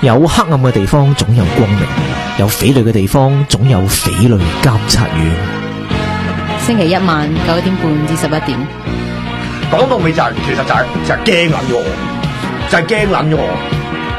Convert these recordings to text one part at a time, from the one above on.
有黑暗嘅地方總有光明，有匪類嘅地方總有匪類監察院。 星期一晚9點半至11點。 講到尾就係、其實就係驚撚咗我，就係驚撚咗我。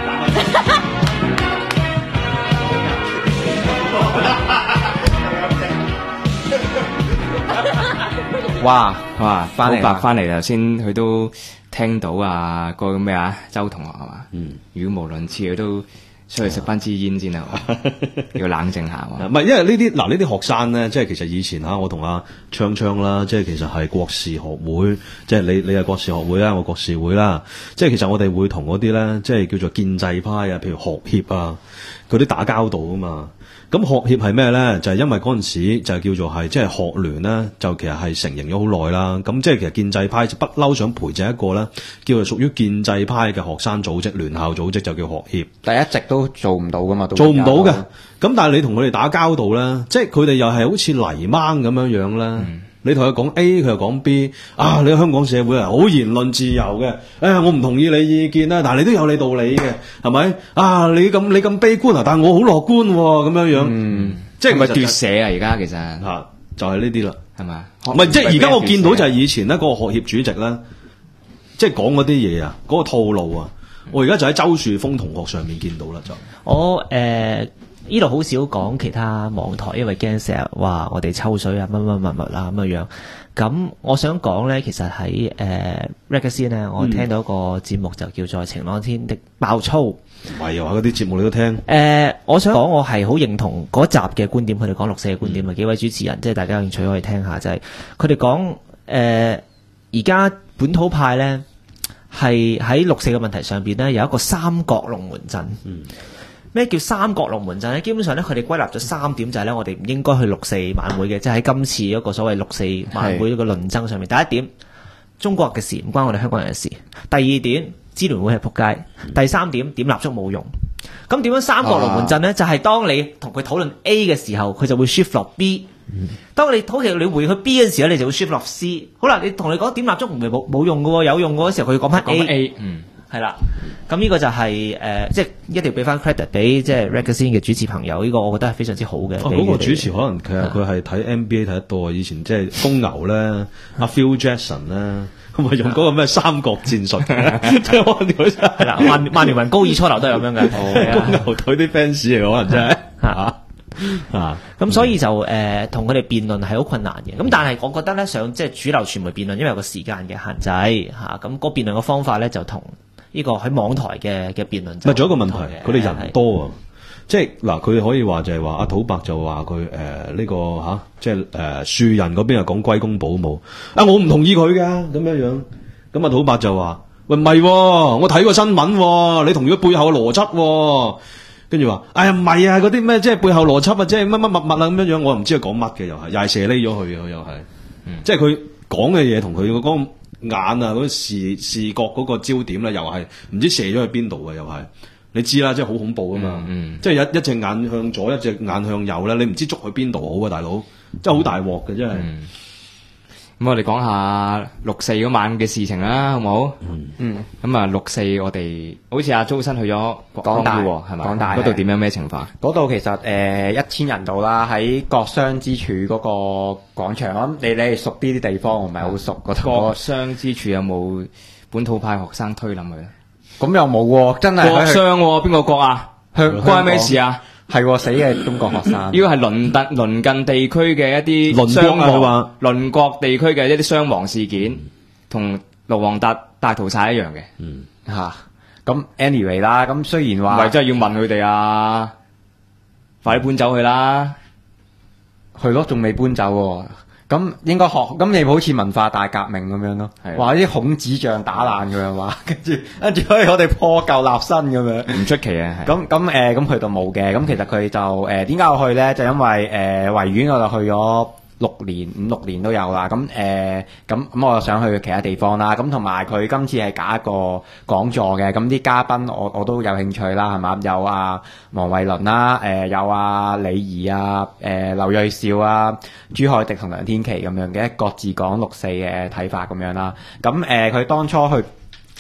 哇！翻嚟頭先佢都聽到啊，嗰個咩啊，周同學係嘛？語無倫次，佢都出去食翻支煙先啦，要冷靜下喎。 唔係，因為呢啲學生咧，即係其實以前我同阿昌昌啦，即係其實係國事學會，即係你係國事學會啦，我國事會啦，即係其實我哋會同嗰啲咧，即係叫做建制派啊，譬如學協啊，嗰啲打交道啊嘛。咁學協係咩咧？就係因為嗰陣時就叫做係即係學聯咧，就其實係成形咗好耐啦。咁即係其實建制派就不嬲想培植一個咧，叫做屬於建制派嘅學生組織、聯校組織，就叫學協。 但係一直都做唔到噶嘛， 做唔到嘅。咁但係你同佢哋打交道咧，即係佢哋又係好似泥掹咁樣樣啦。你同佢講 A， 佢又講 B。啊，你香港社會係好言論自由嘅。我唔同意你意見啦，但係你都有你道理嘅，係咪？啊，你咁悲觀啊，但係我好樂觀喎，咁樣樣。即係咪奪舍啊？而家其實就係呢啲啦， 係咪？ 唔係，即係而家我見到就係以前咧嗰個學協主席咧，即係講嗰啲嘢啊，嗰個套路啊，我而家就喺周樹峰同學上面見到啦，就我呢度好少講其他網台，因為驚成日話我哋抽水啊乜乜乜乜啊咁樣。咁我想講咧，其實喺Reggae Scene咧，我聽到一個節目就叫做《晴朗天的爆粗》。 唔係又話嗰啲節目你都聽？ 我想講我係好認同嗰集嘅觀點，佢哋講六四嘅觀點啊。幾位主持人即係大家有興趣可以聽下，就係佢哋講而家本土派咧係喺六四嘅問題上邊咧有一個三角龍門陣。咩叫三角龍門陣咧？基本上咧，佢哋歸納咗3點，就係咧，我哋唔應該去六四晚會嘅，即係喺今次嗰個所謂六四晚會嗰個論爭上面。第一點，中國嘅事唔關我哋香港人嘅事；第二點，支聯會係仆街；第三點，點蠟燭冇用。咁點樣三角龍門陣咧？就係當你同佢討論 A 嘅時候，佢就會 shift 落 B。當你好似你回去 B 嘅時候，你就會 shift 落 C。好啦，你同你講點蠟燭唔係冇用嘅喎，有用嘅時候，佢要講翻 A。係啦，咁呢個就係即係一定要俾翻 credit 俾即係 Reggae Scene 嘅主持朋友，呢個我覺得係非常之好嘅。 嗰個主持可能佢係睇 NBA 睇得多，以前即係公牛咧，阿 Phil Jackson 咧，咁咪用嗰個咩三角戰術嘅，即係可能佢係啦， 曼聯雲高爾初流都係咁樣嘅。 公牛隊啲 fans 嚟，可能真係咁所以就同佢哋辯論係好困難嘅。咁但係我覺得咧，上即係主流傳媒辯論，因為有個時間嘅限制嚇，咁個辯論嘅方法咧就同呢個喺網台嘅辯論。 咪仲有一個問題，佢哋人多啊，即係嗱，佢可以話就係話阿土伯就話佢呢個即係樹人嗰邊又講歸公保姆，我唔同意佢㗎咁樣樣。咁阿土伯就話：喂，唔係，我睇過新聞，你同意佢背後嘅邏輯。跟住話：哎呀，唔係啊，嗰啲咩即係背後邏輯啊，即係乜乜物物啊咁樣樣，我又唔知佢講乜嘅，又係射匿咗佢嘅，又係，即係佢講嘅嘢同佢嗰個眼啊嗰視覺嗰個焦點咧，又係唔知射咗去邊度嘅，又係你知啦，即係好恐怖啊嘛，即係一隻眼向左，一隻眼向右咧，你唔知捉去邊度好啊，大佬，真係好大鑊嘅，真係。 咁我哋講下六四嗰晚嘅事情啦，好唔好？咁啊，六四我哋好似阿周生去咗港大係咪？ 港大嗰度點樣咩情況？ 嗰度其實1000人度啦，喺國殤之柱嗰個廣場。我諗你係熟啲地方，我唔係好熟。 國殤之柱有冇本土派學生推冧佢咧？ 咁又冇喎，真係國殤邊個國啊？關咩事啊？ 係死嘅中國學生， 呢個係鄰近地區嘅一啲鄰國地區嘅一啲傷亡事件，同盧旺達大屠殺一樣嘅。 咁 anyway 啦，咁雖然話唔係真係要問佢哋啊，快啲搬走去啦， 去咯，仲未搬走喎。咁應該咁你好似文化大革命咁樣咯，話啲孔子像打爛咁樣話，跟住可以我哋破舊立新咁樣， 唔出奇啊。 咁去到冇嘅，咁其實佢就點解我去咧？就因為維園我就去咗5、6年都有啦。咁我就想去其他地方啦。咁同埋佢今次係搞一個講座嘅，咁啲嘉賓我都有興趣啦，係嘛？有黃慧倫啦，有李儀啊，劉銳紹啊，朱凱廸同梁天琦咁樣嘅，各自講六四嘅睇法咁樣啦。咁佢當初去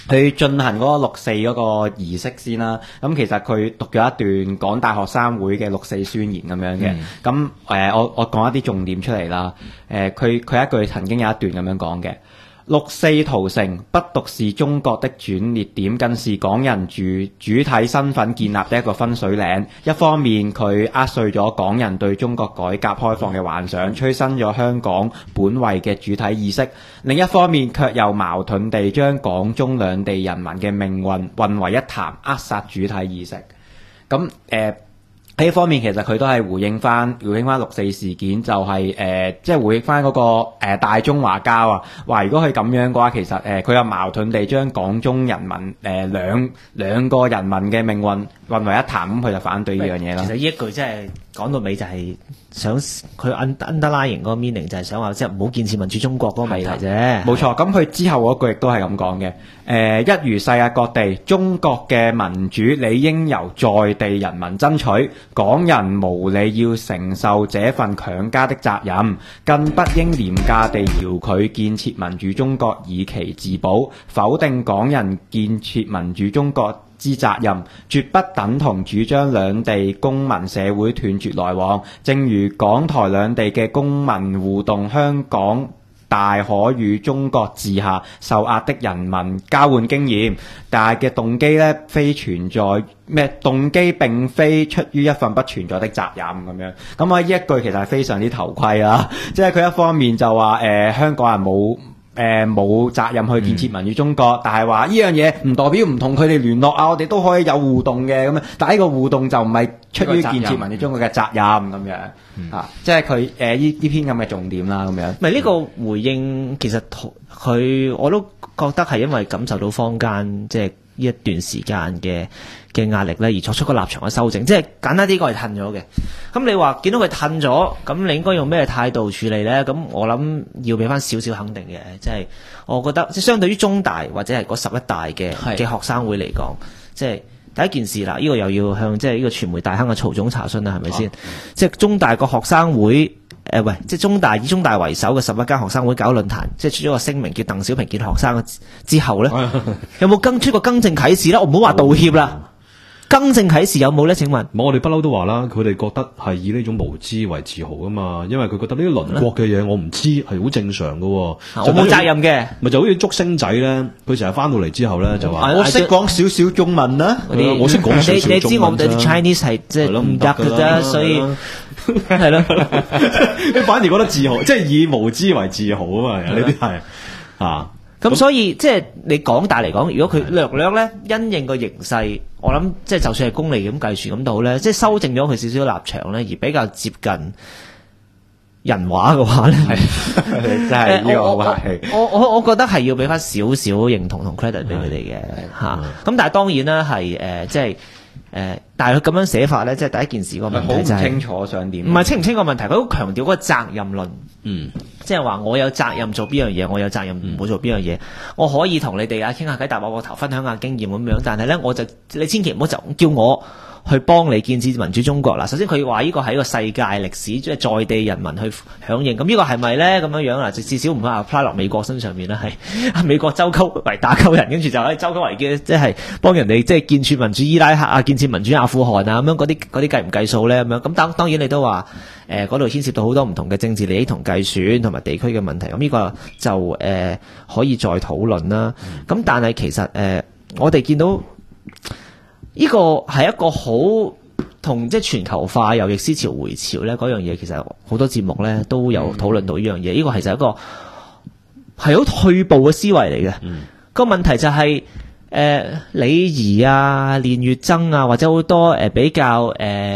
去進行嗰個六四嗰個儀式先啦。咁其實佢讀咗一段港大學生會嘅六四宣言咁樣嘅。咁我講一啲重點出嚟啦。佢一句曾經有一段咁樣講嘅。六四屠城不獨是中國的轉捩點，更是港人主體身份建立的一個分水嶺。一方面佢壓碎咗港人對中國改革開放嘅幻想，催生咗香港本位嘅主體意識；另一方面卻又矛盾地將港中兩地人民嘅命運混為一談，扼殺主體意識。咁喺呢方面其實佢都係回應翻六四事件，就係即係回應翻嗰個大中華膠啊，話如果佢咁樣嘅話，其實佢又矛盾地將港中人民兩個人民嘅命運混為一談，咁佢就反對呢樣嘢啦。 其實呢一句真係講到尾就係想佢 underline 嗰個 meaning 就係想話即係唔好建設民主中國嗰個問題啫。 冇錯，咁佢之後嗰句亦都係咁講嘅。一如世界各地，中國嘅民主理應由在地人民爭取，港人無理要承受這份強加的責任，更不應廉價地遙距建設民主中國以其自保，否定港人建設民主中國之責任，絕不等同主張兩地公民社會斷絕來往。正如港台兩地嘅公民互動，香港大可與中國治下受壓的人民交換經驗，但係嘅動機呢，非存在動機並非出於一份不存在的責任咁樣。咁啊，呢一句其實係非常之頭盔啦，即係佢一方面就話香港人冇責任去建設民主中國，但係話呢樣嘢唔代表唔同佢哋聯絡啊，我哋都可以有互動嘅咁樣。但係呢個互動就唔係出於建設民主中國嘅責任咁樣即係佢呢篇咁嘅重點啦咁樣。 唔係呢個回應，其實我都覺得係因為感受到坊間即係呢一段時間嘅壓力咧，而作出個立場嘅修正，即係簡單啲講係褪咗嘅。咁你話見到佢褪咗，咁你應該用咩態度處理咧？咁我諗要俾翻少少肯定嘅，即係我覺得即係相對於中大或者係嗰11大嘅學生會嚟講，即係第一件事啦。呢個又要向即係呢個傳媒大亨嘅曹總查詢啦，係咪先？即係中大個學生會即係中大以中大為首嘅11間學生會搞論壇，即係出咗個聲明叫鄧小平見學生之後咧，有冇出個更正啟示咧？我唔好話道歉啦。更正啟示有冇咧？請問， 我哋不嬲都話啦，佢哋覺得係以呢種無知為自豪噶嘛，因為佢覺得呢啲鄰國嘅嘢我唔知係好正常噶。我冇責任嘅， 咪就好似竹星仔咧，佢成日翻到嚟之後咧就話我識講少少中文啦， 我識講少少中文。 你知我哋 Chinese 係即係唔得嘅啫，所以係咯， 你反而覺得自豪，即係以無知為自豪啊嘛，呢啲係啊。 咁所以即係你港大嚟講，如果佢略略咧因應個形勢，我諗即係就算係功利咁計算咁都好咧，即係修正咗佢少少立場咧，而比較接近人話嘅話咧， 真係呢個好客氣。 我覺得係要俾翻少少認同同 credit 俾佢哋嘅嚇。咁但係當然啦，係即係但係佢咁樣寫法咧，即係第一件事個問題就係好唔清楚想點。 唔係清唔清個問題，佢好強調嗰個責任論。即係話我有責任做邊樣嘢，我有責任唔好做邊樣嘢。我可以同你哋傾下偈，搭我個頭，分享下經驗咁樣。但係咧，你千祈唔好就叫我去幫你建設民主中國啦。首先佢話呢個係一個世界歷史，即係在地人民去響應。咁呢個係咪咧咁樣樣啦？至少唔會 apply 落美國身上面啦。係美國周溝圍打鳩人，跟住就喺周溝圍嘅，即係幫人哋即係建設民主伊拉克啊，建設民主阿富汗啊咁樣嗰啲計唔計數咧咁樣？咁當然你都話嗰度牽涉到好多唔同嘅政治利益同計算同埋地區嘅問題。咁呢個就可以再討論啦。咁但係其實我哋見到呢個係一個好同即係全球化又逆思潮回潮咧嗰樣嘢，其實好多節目咧都有討論到呢樣嘢。呢個其實一個係好退步嘅思維嚟嘅。個問題就係李儀啊、練乙錚啊，或者好多比較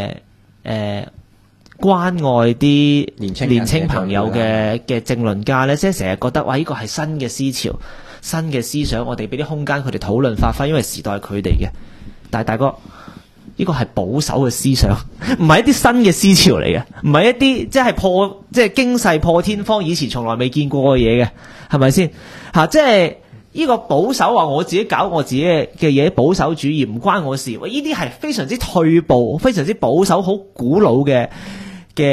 關愛啲年青朋友嘅政論家咧，即係成日覺得哇，呢個係新嘅思潮、新嘅思想，我哋俾啲空間佢哋討論發揮，因為時代係佢哋嘅。但係大哥，呢個係保守嘅思想，唔係一啲新嘅思潮嚟嘅，唔係一啲即係驚世破天荒，以前從來未見過嘅嘢嘅，係咪先？即係呢個保守話我自己搞我自己嘅嘢，保守主義唔關我事。呢啲係非常之退步、非常之保守、好古老嘅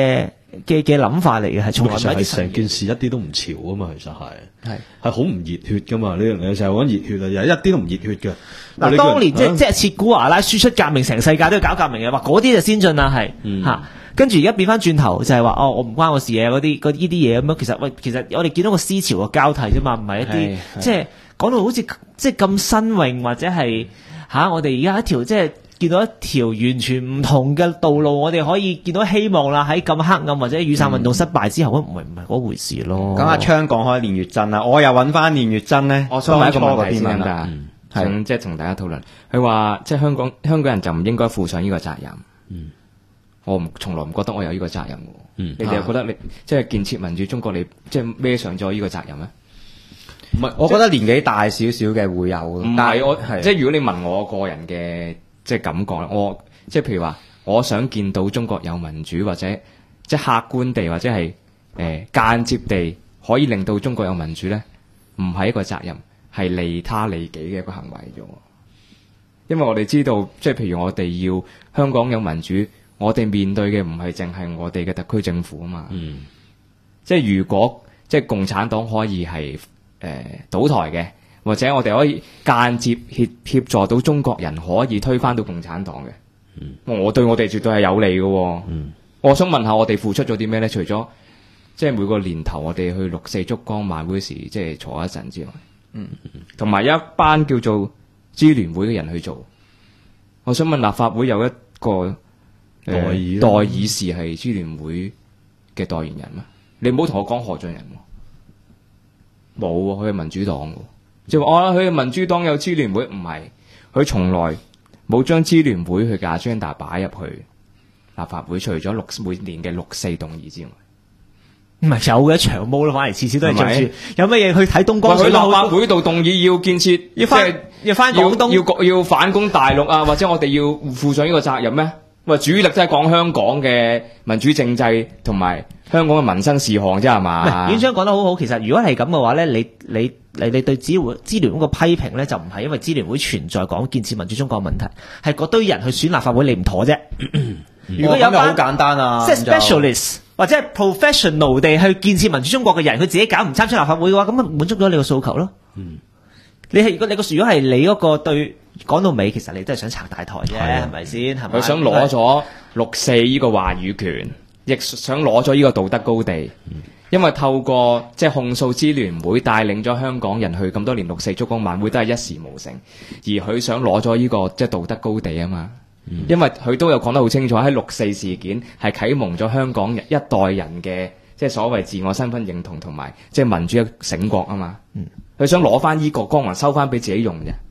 嘅諗法嚟嘅，係從來唔其實係係啲成件事一啲都唔潮啊嘛，其實係係好唔熱血噶嘛，呢樣嘢成日講熱血啊，又一啲都唔熱血嘅。 嗱，當年即係切古華拉輸出革命，成世界都要搞革命嘅，話嗰啲就先進啦，係嚇。跟住而家變翻轉頭就係話我唔關我事嘅嗰啲呢啲嘢咁樣。其實我哋見到個思潮嘅交替啫嘛，唔係一啲即係講到好似即係咁新穎或者係我哋而家一條即係見到一條完全唔同嘅道路，我哋可以見到希望啦。喺咁黑暗或者雨傘運動失敗之後，唔係嗰回事咯。 咁阿昌講開練乙錚啦，我又揾翻練乙錚咧， 我想問一個問題先啦， 得，想即係同大家討論。佢話即係香港人就唔應該負上呢個責任。我從來唔覺得我有呢個責任嘅。你哋又覺得你即係建設民主中國，你即係孭上咗呢個責任咩？ 唔係，我覺得年紀大少少嘅會有。 唔係我即係如果你問我個人嘅即係感覺啦，我即係譬如話，我想見到中國有民主，或者即係客觀地或者係間接地可以令到中國有民主咧，唔係一個責任，係利他利己嘅一個行為啫。因為我哋知道，即係譬如我哋要香港有民主，我哋面對嘅唔係淨係我哋嘅特區政府啊嘛。即係如果即係共產黨可以係倒台嘅，或者我哋可以間接協助到中國人可以推翻到共產黨嘅，我對我哋絕對係有利嘅。我想問下我哋付出咗啲咩咧？除咗即係每個年頭我哋去6·4燭光晚會時即係坐一陣之外，同埋一班叫做支聯會嘅人去做。我想問立法會有一個代議士係支聯會嘅代言人咩？你唔好同我講何俊仁喎，冇喎，佢係民主黨喎。即係話佢係民主黨有支聯會，唔係，佢從來冇將支聯會佢嘅 agenda 擺入去立法會，除咗每年嘅6·4動議之外。 唔係有嘅長毛咯，反而次次都係着住。有乜嘢去睇東江水？ 佢立法會度動議要建設， 要翻廣東， 要反攻大陸啊，或者我哋要負上呢個責任咩？喂，主力都係講香港嘅民主政制同埋香港嘅民生事項啫，係嘛？ 院長講得好好，其實如果係咁嘅話咧，你對支聯會個批評咧，就唔係因為支聯會存在講建設民主中國嘅問題，係嗰堆人去選立法會你唔妥啫。如果有好簡單啊， 即係 specialist 或者係 professional 地去建設民主中國嘅人，佢自己搞唔參選立法會嘅話，咁咪滿足咗你個訴求咯。你係如果係你嗰個對，講到尾，其實你都係想拆大台啫，係咪先？係咪？ 佢想攞咗6·4呢個話語權，亦想攞咗呢個道德高地。因為透過即係控訴支聯會帶領咗香港人去咁多年6·4燭光晚會都係一事無成，而佢想攞咗呢個即係道德高地啊嘛。因為佢都有講得好清楚，喺6·4事件係啟蒙咗香港人一代人嘅即係所謂自我身份認同同埋即係民主嘅醒覺啊嘛。佢想攞翻呢個光環收翻俾自己用啫，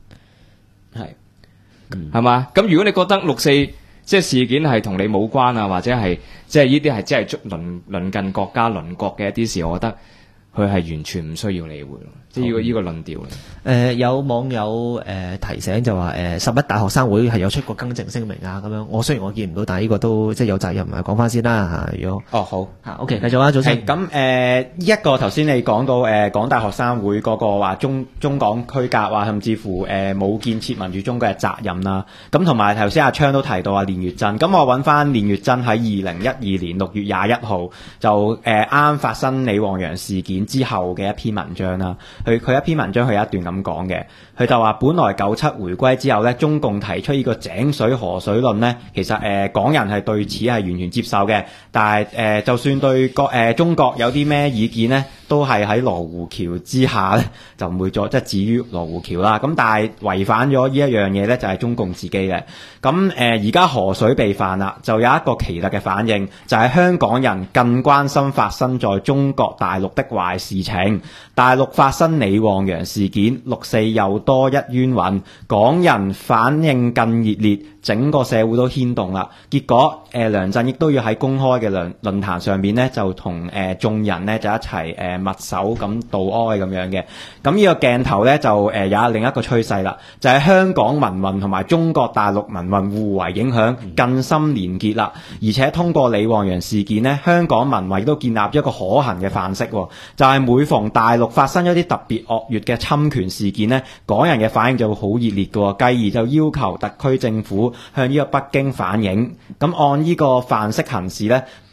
係嘛？咁如果你覺得6·4即係事件係同你冇關啊，或者係即係呢啲係即係鄰近國家鄰國嘅一啲事，我覺得佢係完全唔需要理會咯。即係呢個論調嚟。 有網友提醒就話11大學生會係有出過更正聲明啊咁樣。我雖然我見唔到，但係呢個都即係有責任講翻先啦嚇。如果好 OK 繼續啊，早晨。 咁一個頭先你講到港大學生會嗰個話中港區隔啊，甚至乎冇建設民主中國嘅責任啦。咁同埋頭先阿昌都提到練乙錚。咁我揾翻練乙錚喺2012年6月21號就啱發生李旺陽事件之後嘅一篇文章啦。佢一篇文章佢有一段咁講嘅，佢就話本來97回歸之後咧，中共提出呢個井水河水論咧，其實港人係對此係完全接受嘅，但係就算對中國有啲咩意見咧，都係喺羅湖橋之下咧，就唔會再即係置於羅湖橋啦。咁但係違反咗呢一樣嘢咧，就係中共自己嘅。咁而家河水被泛啦，就有一個奇特嘅反應，就係香港人更關心發生在中國大陸的壞事情。大陸發生李旺陽事件，6·4又多一冤魂，港人反應更熱烈，整個社會都牽動啦。結果梁振英都要喺公開嘅論壇上面咧，就同眾人咧就一齊默手咁道哀咁樣嘅。咁呢個鏡頭咧就有另一個趨勢啦，就係香港民運同埋中國大陸民運互為影響，更深連結啦。而且通過李旺陽事件咧，香港民運都建立一個可行嘅範式，就係每逢大陸發生一啲特別惡劣嘅侵權事件咧，港人嘅反應就會好熱烈嘅，繼而就要求特區政府向呢個北京反映。咁按呢個範式行事咧，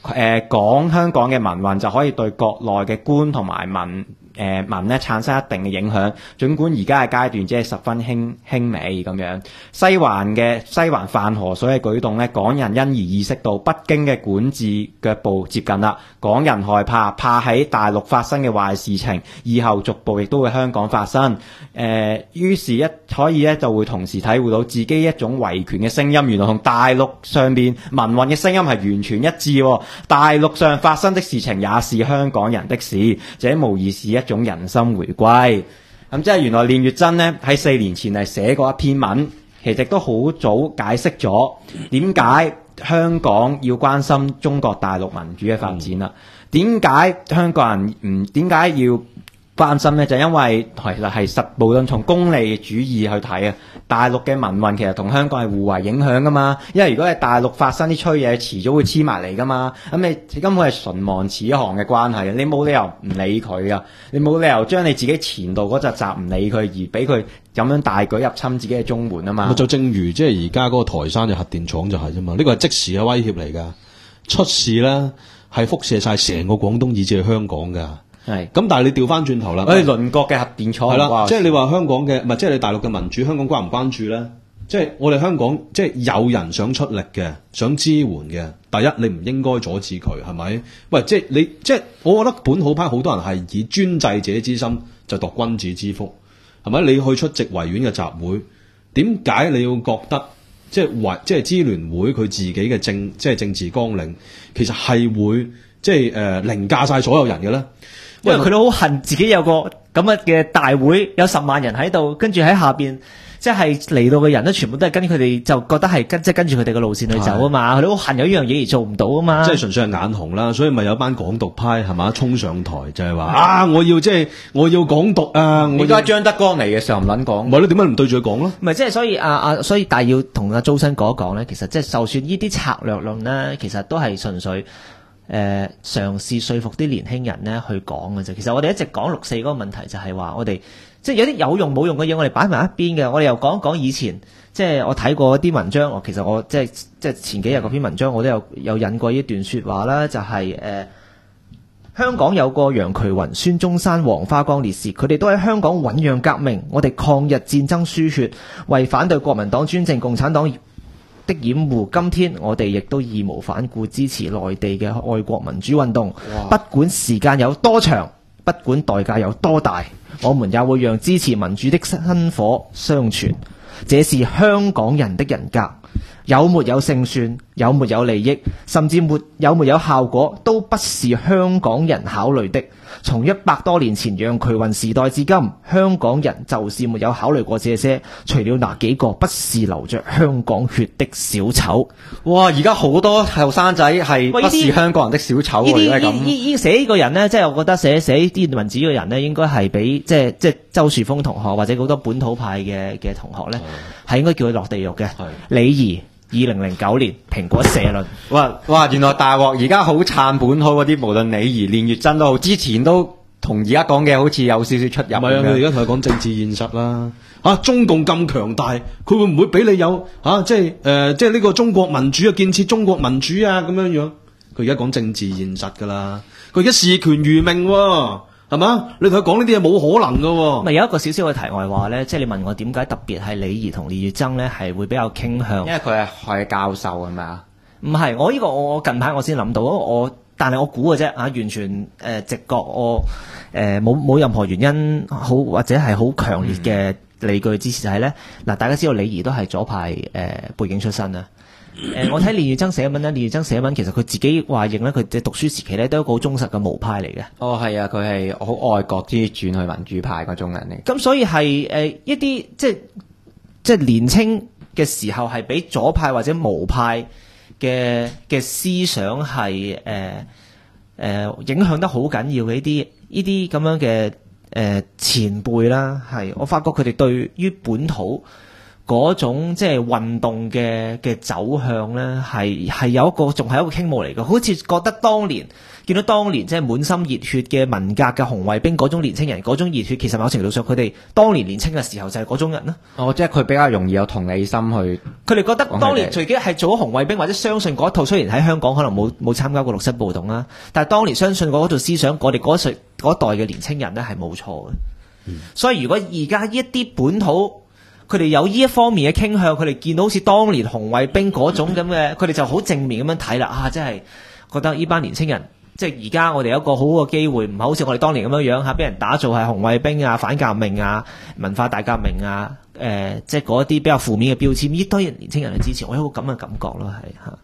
講香港嘅民運就可以對國內嘅官同埋民咧產生一定嘅影響，儘管而家嘅階段只係十分輕微咁樣。西環泛河水嘅舉動咧，港人因而意識到北京嘅管治腳步接近啦。港人害怕喺大陸發生嘅壞事情，以後逐步亦都會香港發生。於是可以就會同時體會到自己一種維權嘅聲音，原來同大陸上邊民運嘅聲音係完全一致喎。大陸上發生的事情也是香港人的事，這無疑是一種人心回歸。咁即係原來練乙錚呢喺4年前係寫過一篇文，其實都好早解釋咗點解香港要關心中國大陸民主嘅發展啦。點解香港人點解要關心呢？就因為係無論從功利主義去睇啊，大陸嘅民運其實同香港係互為影響噶嘛。因為如果係大陸發生啲吹嘢，遲早會黐埋嚟噶嘛。咁你根本係唇亡齒寒嘅關係，你冇理由唔理佢啊！你冇理由將你自己前度嗰集唔理佢，而俾佢咁樣大舉入侵自己嘅中門啊嘛。 就正如即係而家嗰個台山嘅核電廠就係啫嘛，呢個係即時嘅威脅嚟㗎。出事咧係輻射晒成個廣東以至係香港㗎。係，咁但係你調翻轉頭啦， 鄰國嘅核電廠係啦，即係你話香港嘅，唔係即係你大陸嘅民主，香港關唔關注咧？即係我哋香港，即係有人想出力嘅，想支援嘅，第一你唔應該阻止佢，係咪？喂，即係你，即係我覺得本土派好多人係以專制者之心就度君子之腹，係咪？你去出席維園嘅集會，點解你要覺得即係支聯會佢自己嘅政治綱領，其實係會即係凌駕晒所有人嘅咧？ 因為佢都好恨自己有個咁嘅大會，有10萬人喺度，跟住喺下邊即係嚟到嘅人咧，全部都係跟佢哋，就覺得係跟住佢哋嘅路線去走啊嘛。佢都好恨有呢樣嘢而做唔到啊嘛。 即係純粹係眼紅啦，所以咪有班港獨派係嘛衝上台，就係話我要港獨啊！ 而家張德江嚟嘅時候唔撚講， 唔係咯？點解唔對住佢講咧？ 唔係即係所以但係要同阿周生講一講咧，其實即係就算呢啲策略論咧，其實都係純粹。嘗試說服啲年輕人咧去講嘅啫。其實我哋一直講6.4嗰個問題就係話，我哋即係有啲有用冇用嘅嘢，我哋擺埋一邊嘅。我哋又講一講以前，即係我睇過一啲文章。其實我即係前幾日嗰篇文章，我都有引過一段說話啦，就係香港有個楊衢雲、孫中山、黃花崗烈士，佢哋都喺香港醞釀革命。我哋抗日戰爭輸血，為反對國民黨專政、共產黨的掩護，今天我哋亦都義無反顧支持內地嘅愛國民主運動。不管時間有多長，不管代價有多大，我們也會讓支持民主的薪火相傳。這是香港人的人格，有沒有勝算，有沒有利益，甚至有沒有效果，都不是香港人考慮的。從100多年前楊衢雲時代至今，香港人就是沒有考慮過這些，除了哪幾個不是流着香港血的小丑。 哇！而家好多後生仔係不是香港人的小丑喎，而家咁。 寫呢個人呢，即係我覺得寫啲文字嘅人呢，應該係比即係周樹峰同學或者好多本土派嘅同學呢，係應該叫佢落地獄嘅。李怡2009年蘋果社論， 哇！原來大鑊，而家好撐本土嗰啲，無論李怡、練乙錚都好，之前都同而家講嘅好似有少少出入。唔係啊， 佢而家同佢講政治現實啦。中共咁強大，佢會唔會俾你有即係呢個中國民主啊，建設中國民主啊咁樣樣？佢而家講政治現實噶啦，佢而家視權如命喎。係嘛？你同佢講呢啲嘢冇可能噶喎。 咪有一個少少嘅題外話咧，即係你問我點解特別係李怡同練乙錚咧係會比較傾向？ 因為佢係教授係咪啊？ 唔係，我呢個我近排我先諗到，但係我估嘅啫完全直覺，我冇任何原因好或者係好強烈嘅理據支持就係咧嗱，大家知道李怡都係左派背景出身啊。我睇練乙錚寫文咧，練乙錚寫文其實佢自己話認咧，佢即係讀書時期咧都係一個好忠實嘅毛派嚟嘅。 哦，係啊，佢係好愛國之轉去民主派嗰種人嚟。 咁所以係一啲即係年青嘅時候係俾左派或者毛派嘅思想係影響得好緊要嘅呢啲咁樣嘅前輩啦，係我發覺佢哋對於本土嗰種即係運動嘅走向咧，係有一個仲係一個傾慕嚟嘅，好似覺得見到當年即係滿心熱血嘅文革嘅紅衛兵嗰種年青人嗰種熱血，其實某程度上佢哋當年年青嘅時候就係嗰種人啦。 哦，即係佢比較容易有同理心去。 佢哋覺得當年自己係做咗紅衛兵，或者相信嗰一套，雖然喺香港可能冇參加過六七暴動啦，但係當年相信嗰套思想，我哋嗰一代嘅年青人咧係冇錯嘅。所以如果而家一啲本土佢哋有呢一方面嘅傾向，佢哋見到好似當年紅衛兵嗰種咁嘅，佢哋就好正面咁樣睇啦。真係覺得呢班年青人。即係而家我哋有一個好好嘅機會，唔係好似我哋當年咁樣樣嚇，俾人打造係紅衛兵啊、反革命啊、文化大革命啊，即係嗰啲比較負面嘅標籤，呢堆年青人去支持，我有個咁嘅感覺咯，係嚇。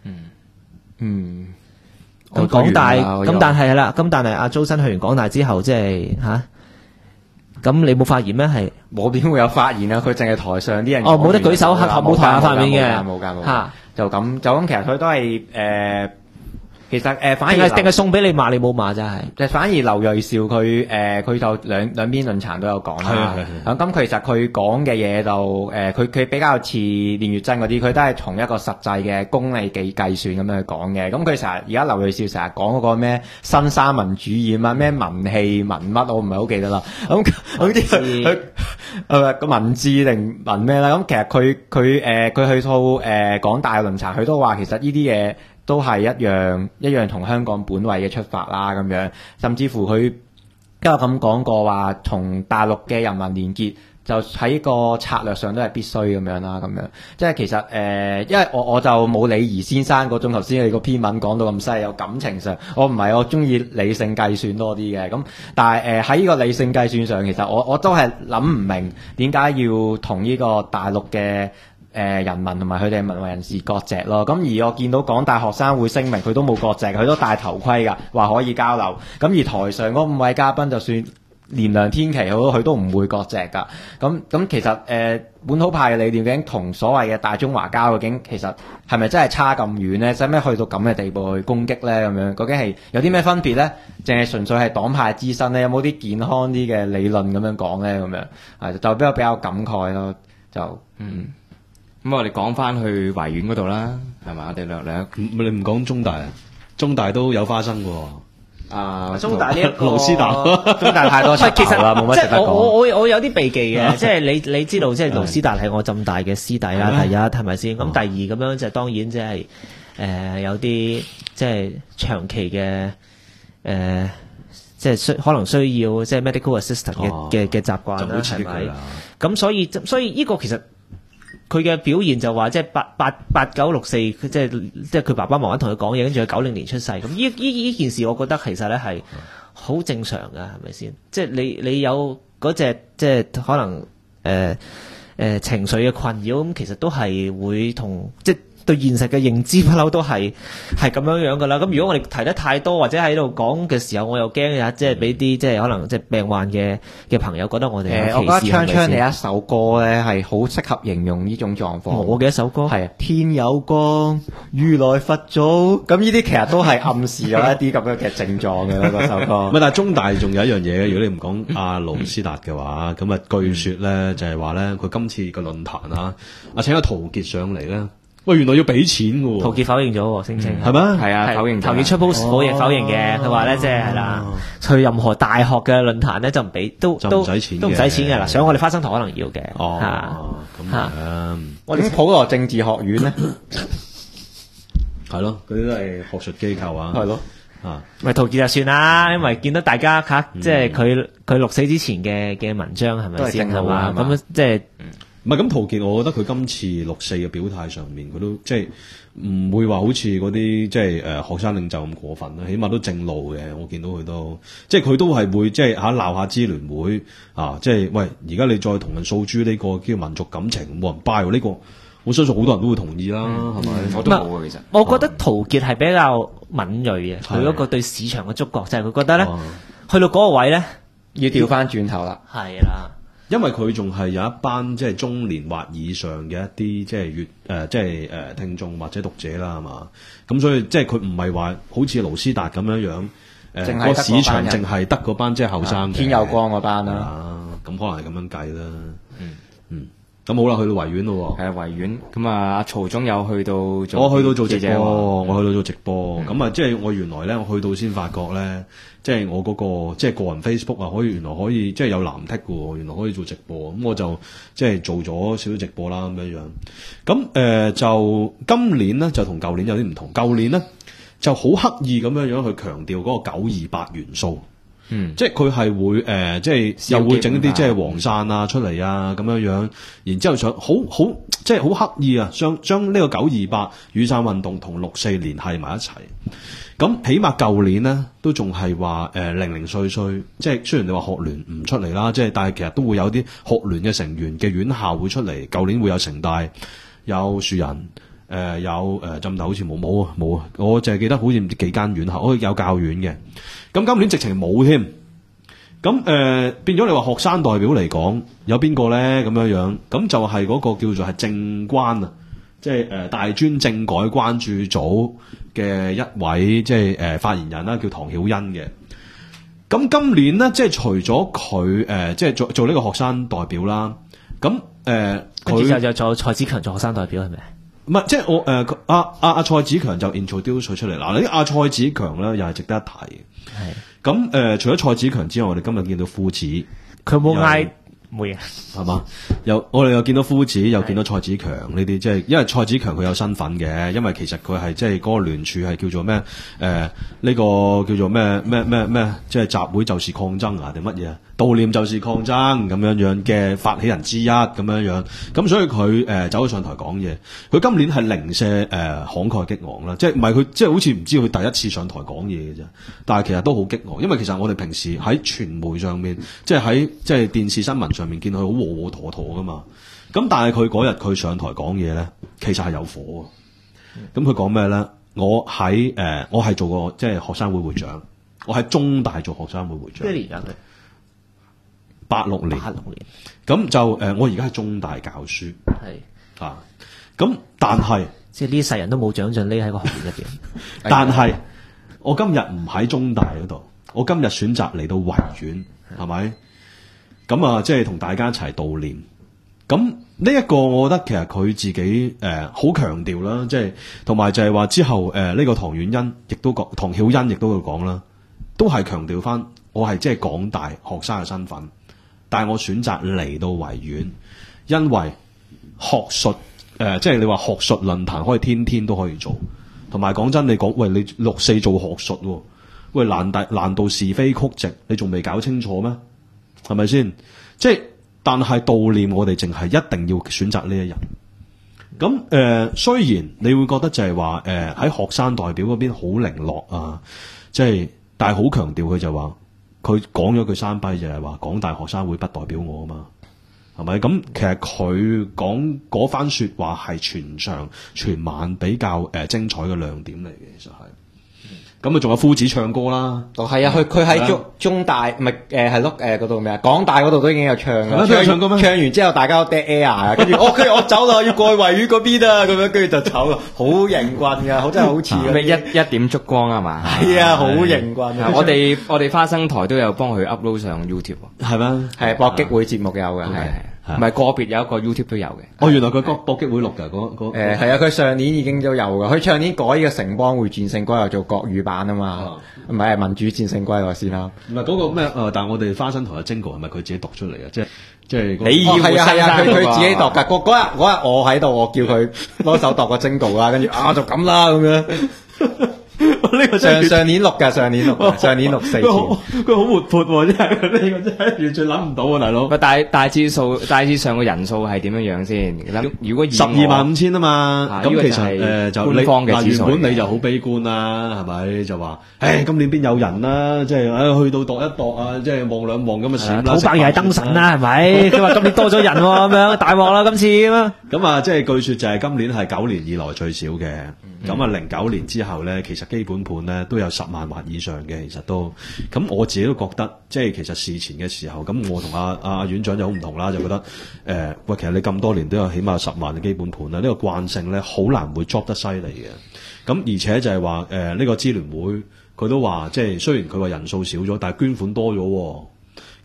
咁港大咁，但係阿周生去完港大之後，即係嚇，咁你冇發言咩？係冇點會有發言啊？佢淨係台上啲人冇得舉手喺舞台下發言嘅， 冇㗎就咁，其實佢都係其實反而定係送俾你罵你冇罵真係， 就反而劉銳紹佢就兩邊論壇都有講啦。咁其實佢講嘅嘢就佢比較似練乙錚嗰啲，佢都係從一個實際嘅功利計算咁樣去講嘅。咁佢成日而家劉銳紹成日講嗰個咩新三民主義啊，咩文氣文乜我唔係好記得啦。咁啲佢個文字定文咩啦？咁其實佢去到港大論壇，佢都話其實呢啲嘢都係一樣同香港本位嘅出發啦，咁樣，甚至乎佢都有咁講過話，同大陸嘅人民連結，就喺個策略上都係必須咁樣啦，咁樣，即係其實因為我就冇李怡先生嗰種頭先你個篇文講到咁犀利，有感情上，我唔係，我中意理性計算多啲嘅，咁但係喺呢個理性計算上，其實我都係諗唔明點解要同呢個大陸嘅人民同埋佢哋文化人士割席咯，咁而我見到港大學生會聲明，佢都冇割席，佢都戴頭盔㗎，話可以交流。咁而台上嗰5位嘉賓，就算連梁天琦佢都唔會割席㗎。咁其實本土派嘅理念究竟同所謂嘅大中華交究竟其實係咪真係差咁遠呢？使咩去到咁嘅地步去攻擊呢？咁樣究竟係有啲咩分別呢？淨係純粹係黨派之身呢？有冇啲健康啲嘅理論咁樣講呢？咁樣就比較感慨咯，就咁我哋講翻去維園嗰度啦，係嘛？我哋略你唔講中大啊？中大都有花生喎。 中大呢一個盧斯達， 中大太多出頭啦，冇乜值得講。 我有啲避忌嘅，即係你知道，即係盧斯達係我浸大嘅師弟啦，第一係咪先？咁第二咁樣就當然即係有啲即係長期嘅即係可能需要即係 medical assistant 嘅習慣啦，係咪？咁所以呢個其實。佢嘅表現就話即係8964，即係佢爸爸媽媽同佢講嘢，跟住佢90年出世。咁呢件事，我覺得其實咧係好正常㗎，係咪先？即係你有嗰隻即係可能情緒嘅困擾，咁其實都係會同即係對現實嘅認知不嬲都係咁樣樣㗎啦。咁如果我哋提得太多或者喺度講嘅時候，我又驚呀，即係俾啲即係可能即係病患嘅朋友覺得我哋有歧視。 我覺得鏘鏘你一首歌咧係好適合形容呢種狀況。 我嘅一首歌係天有光，如來佛祖。咁呢啲其實都係暗示咗一啲咁樣嘅症狀嘅嗰首歌。 唔係，但係中大仲有一樣嘢嘅，如果你唔講阿盧斯達嘅話，咁啊據說咧就係話咧，佢今次個論壇啊，請阿陶傑上嚟咧。喂，原來要俾錢嘅喎！ 陶傑否認咗喎，聲稱係咩？ 係啊，否認。 陶傑出 post 否認嘅，佢話咧即係啦，去任何大學嘅論壇咧就唔俾，都唔使錢嘅啦。上我哋花生堂可能要嘅。 我哋普羅政治學院咧， 係咯，嗰啲都係學術機構啊。 係咯， 咪陶傑就算啦，因為見到大家即係佢六四之前嘅文章係咪先係嘛？咁即係。 唔係咁，陶傑，我覺得佢今次6·4嘅表態上面，佢都即係唔會話好似嗰啲即係學生領袖咁過分啦，起碼都正路嘅。我見到佢都即係佢都係會即係鬧下支聯會即係喂，而家你再同人訴諸呢個叫民族感情，冇人 buy 喎呢個，我相信好多人都會同意啦，係咪？ 我都冇嘅其實。 我覺得陶傑係比較敏鋭嘅，佢嗰個對市場嘅觸覺就係佢覺得咧，去到嗰個位咧要調翻轉頭啦， 係啦。 因為佢仲係有一班即係中年或以上嘅一啲即係即係聽眾或者讀者啦，係嘛？咁所以即係佢唔係話好似盧斯達咁樣個市場淨係得嗰班即係後生嘅天有光嗰班啦。 咁可能係咁樣計啦。 咁好啦，去到維園咯喎。 係啊，維園咁啊，阿曹總有去到做， 我去到做直記者喎播，我去到做直播，咁啊，即係我原來咧，我去到先發覺咧，即係我嗰個即係個人 Facebook 啊，原來可以即係有藍剔嘅喎，原來可以做直播，咁我就即係做咗少少直播啦咁樣樣。咁就今年咧就同舊年有啲唔同，舊年咧就好刻意咁樣樣去強調嗰個928元素。即係佢係會即係又會整一啲即係黃傘啊出嚟啊咁樣樣，然之後想好即係好刻意啊，將呢個928雨傘運動同6.4聯繫埋一齊。咁起碼舊年呢都仲係話零零碎碎，即係雖然你話學聯唔出嚟啦，即係但係其實都會有啲學聯嘅成員嘅院校會出嚟。舊年會有城大、有樹人。有浸大好似冇啊，我淨係記得好似唔知幾間院校，好似有教院嘅。咁今年直情冇添。咁變咗你話學生代表嚟講，有邊個咧咁樣樣？咁就係嗰個叫做係政關啊，即係大專政改關注組嘅一位即係發言人啦，叫唐曉欣嘅。咁今年咧，即係除咗佢即係做呢個學生代表啦，咁佢就做蔡子強做學生代表係咪？ 唔係，即係我阿蔡子強就 introduce 佢出嚟嗱。呢阿蔡子強咧又係值得一提。係咁除咗蔡子強之外，我哋今日見到夫子， 佢冇嗌冇嘢係嘛？我哋又見到夫子，又見到蔡子強呢啲，即係因為蔡子強佢有身份嘅，因為其實佢係即係嗰個聯署係叫做咩？呢個叫做咩？即係集會就是抗爭啊，定乜嘢啊？悼念就是抗爭咁樣樣嘅發起人之一咁樣樣，咁所以佢走咗上台講嘢。佢今年係零舍慷慨激昂啦，即係唔係佢即係好似唔知佢第一次上台講嘢嘅啫，但係其實都好激昂，因為其實我哋平時喺傳媒上面，即係喺即係電視新聞上面見佢好和和妥妥噶嘛。咁但係佢嗰日佢上台講嘢咧，其實係有火。咁佢講咩咧？我係做過即係學生會會長，我喺中大做學生會會長。 幾年啊佢 86年，咁就我而家喺中大教書，係啊，咁但係即係呢世人都冇長進匿喺個學院入邊， 但係我今日唔喺中大嗰度，我今日選擇嚟到維園，係咪？咁啊，即係同大家一齊悼念。咁呢一個，我覺得其實佢自己好強調啦，即係同埋就係話之後呢個唐曉欣亦都講，唐曉欣亦都會講啦，都係強調翻我係即係港大學生嘅身份。但係我選擇嚟到維園，因為學術即係你話學術論壇可以天天都可以做，同埋講真，你講喂你6.4做學術喎，喂難道是非曲直你仲未搞清楚咩？係咪先？即係但係悼念我哋淨係一定要選擇呢一日。咁雖然你會覺得就係話喺學生代表嗰邊好零落啊，即係但係好強調佢就話。佢講咗句三跛就係話港大學生會不代表我啊嘛，係咪？咁其實佢講嗰番說話係全場全晚比較精彩嘅亮點嚟嘅，其實係。咁啊，仲有夫子唱歌啦， 係啊，佢喺中大唔係係咯嗰度咩啊？港大嗰度都已經有唱嘅， 唱歌咩？ 唱完之後大家都 dead air 啊，跟住OK我走啦，要過去維園嗰邊啊，咁樣跟住就走啦，好型棍㗎，真係好似咩一點燭光啊嘛， 係啊，好型棍啊！ 我哋花生台都有幫佢 upload 上 YouTube， 係咩？ 係搏擊會節目有嘅，係。 唔係個別有一個 YouTube 都有嘅。 哦，原來佢搏擊會錄㗎， 係啊，佢上年已經都有㗎。佢上年改呢個城邦會戰勝歸來做國語版啊嘛，唔係民主戰勝歸來先啦。 唔係嗰個咩？但係我哋花生台嘅 Jingle 係咪佢自己讀出嚟嘅？即係你以為係啊？佢自己讀㗎。嗰日我喺度，我叫佢攞手讀個 Jingle 啦，跟住就咁啦咁樣。呢個上年錄4次， 佢好活潑喎，真係呢個真係完全諗唔到啊，大佬。 大致上嘅人數係點樣先？如果 125000啊嘛，咁其實就官方嘅指數， 原本你就好悲觀啦，係咪？就話今年邊有人啦？即係去到度一度啊，即係望兩望咁嘅閃啦。 土伯又係燈神啦，係咪？佢話今年多咗人喎，咁樣大鑊啦，今次咁啊。 咁啊，即係據說就係今年係9年以來最少嘅。咁啊，09年之後咧，其實基本盤咧都有10萬或以上嘅，其實都咁我自己都覺得，即係其實事前嘅時候，咁我同阿院長就好唔同啦，就覺得喂，其實你咁多年都有起碼10萬嘅基本盤啦，呢個慣性咧好難會 drop 得犀利嘅。咁而且就係話呢個支聯會佢都話，即係雖然佢話人數少咗，但係捐款多咗。咁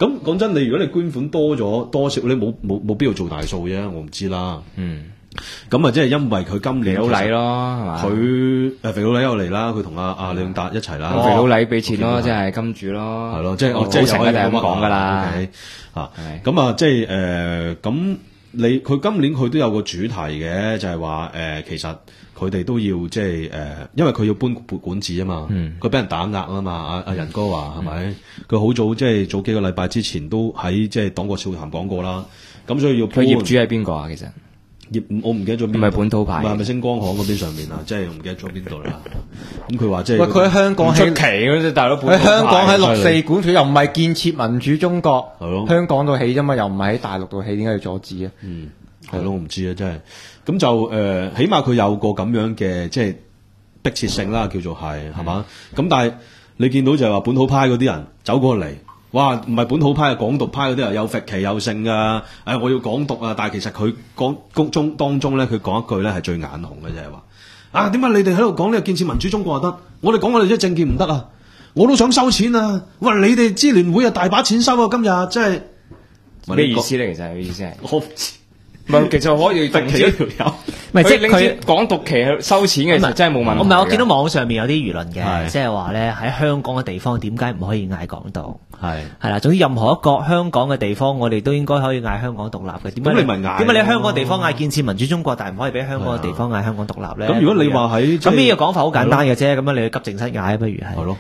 咁講真，你如果你捐款多咗多少，你冇必要做大數啫，我唔知啦。咁啊，即係因為佢今年肥佬禮咯，係嘛？ 佢肥佬禮又嚟啦，佢同阿李永達一齊啦。 肥佬禮俾錢咯，即係金主咯， 係咯，即係好成日就係咁講噶啦。 咁啊，即係咁佢今年佢都有個主題嘅，就係話其實佢哋都要即係因為佢要搬管治啊嘛，佢俾人打壓啊嘛，阿仁哥話係咪？佢好早即係早幾個禮拜之前都喺即係黨國笑談講過啦，咁所以要佢業主係邊個啊？其實我唔記得咗邊， 唔係本土派， 唔係星光行嗰邊上面啊，即係唔記得咗邊度啦。咁佢話即係喂，佢喺香港出奇嗰啲大佬， 喺香港喺六四館，佢又唔係建設民主中國， 係咯， 香港度起啫嘛，又唔係喺大陸度起，點解要阻止啊？ 係咯，我唔知啊，真係。咁就起碼佢有個咁樣嘅即係迫切性啦，叫做係嘛？咁但係你見到就係話本土派嗰啲人走過嚟。哇！唔係本土派，港獨派嗰啲又揈旗又勝啊！我要港獨啊！但係其實佢當中咧，佢講一句咧係最眼紅嘅就係話點解你哋喺度講呢個建設民主中國就得？我哋講我哋啲政見唔得啊！我都想收錢啊！喂，你哋支聯會啊大把錢收啊！今日真係咩意思咧？其實佢意思係我唔知。 唔係，其實可以揈旗一條友， 唔係即係佢港獨旗係收錢嘅時候真係冇問題。 唔係，我見到網上面有啲輿論嘅， 係即係話咧喺香港嘅地方點解唔可以嗌港獨？ 係啦，總之任何一個香港嘅地方，我哋都應該可以嗌香港獨立嘅。點解咁你咪嗌？ 點解你香港地方嗌建設民主中國，但係唔可以俾香港嘅地方嗌香港獨立咧？ 咁如果你話喺咁呢個講法好簡單嘅啫，咁樣你去急症室嗌不如係。 係咯。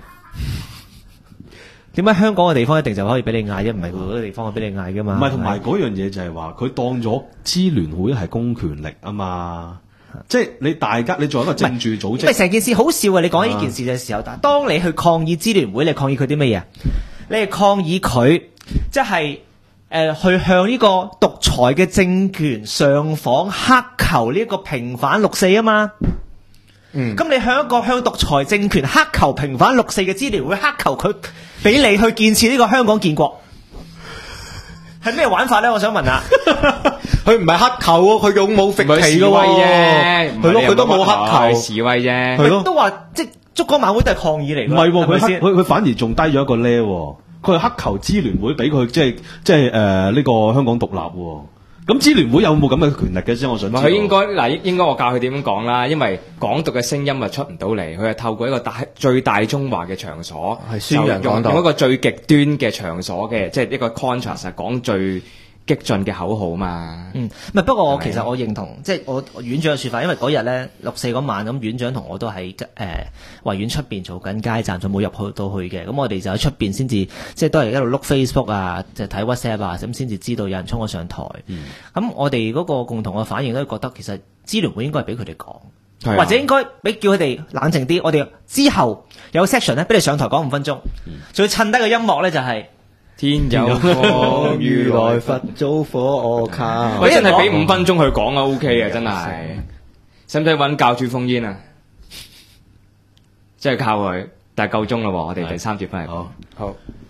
點解香港嘅地方一定就可以俾你嗌啫？唔係好多地方可以俾你嗌噶嘛？ 唔係，同埋嗰樣嘢就係話佢當咗支聯會係公權力啊嘛，即係你作為一個政治組織， 唔係成件事好笑啊！你講呢件事嘅時候，但係當你去抗議支聯會，你抗議佢啲乜嘢？你係抗議佢即係去向呢個獨裁嘅政權上訪，乞求呢個平反六四啊嘛。咁你向獨裁政權乞求平反六四嘅支聯會，乞求佢俾你去建設呢個香港建國，係咩玩法咧？我想問下， 佢唔係乞求喎，佢勇武揈旗嘅喎，係咯，佢都冇乞求示威啫， 係咯，都話即係燭光晚會都係抗議嚟㗎， 唔係喎， 係咪佢反而仲低咗一個 level，佢係乞求支聯會俾佢即係呢個香港獨立喎。咁支聯會有冇咁嘅權力嘅啫？我想知道。 佢應該我教佢點樣講啦，因為港獨嘅聲音啊出唔到嚟，佢係透過一個最大中華嘅場所， 係宣揚港獨， 用一個最極端嘅場所嘅，即係一個 contrast 講最激進嘅口號嘛。 唔係，不過其實我認同，即係我院長嘅説法，因為嗰日咧六四嗰晚，咁院長同我都喺維園出邊做緊街站，就冇入去到去嘅。咁我哋就喺出邊先至，即係都係一路碌 Facebook 啊，就睇 WhatsApp 啊，咁先至知道有人衝咗上台。咁我哋嗰個共同嘅反應都係覺得，其實支聯會應該係俾佢哋講，或者應該叫佢哋冷靜啲。我哋之後有 section 咧，俾你上台講5分鐘，仲要襯低個音樂咧，就係。 天有風，如來佛祖火卡。 喂，真係俾5分鐘去講啊 ，OK 啊，真係。使唔使揾教主封煙啊？即係靠佢，但係夠鐘啦喎，我哋第3節翻嚟講。 好。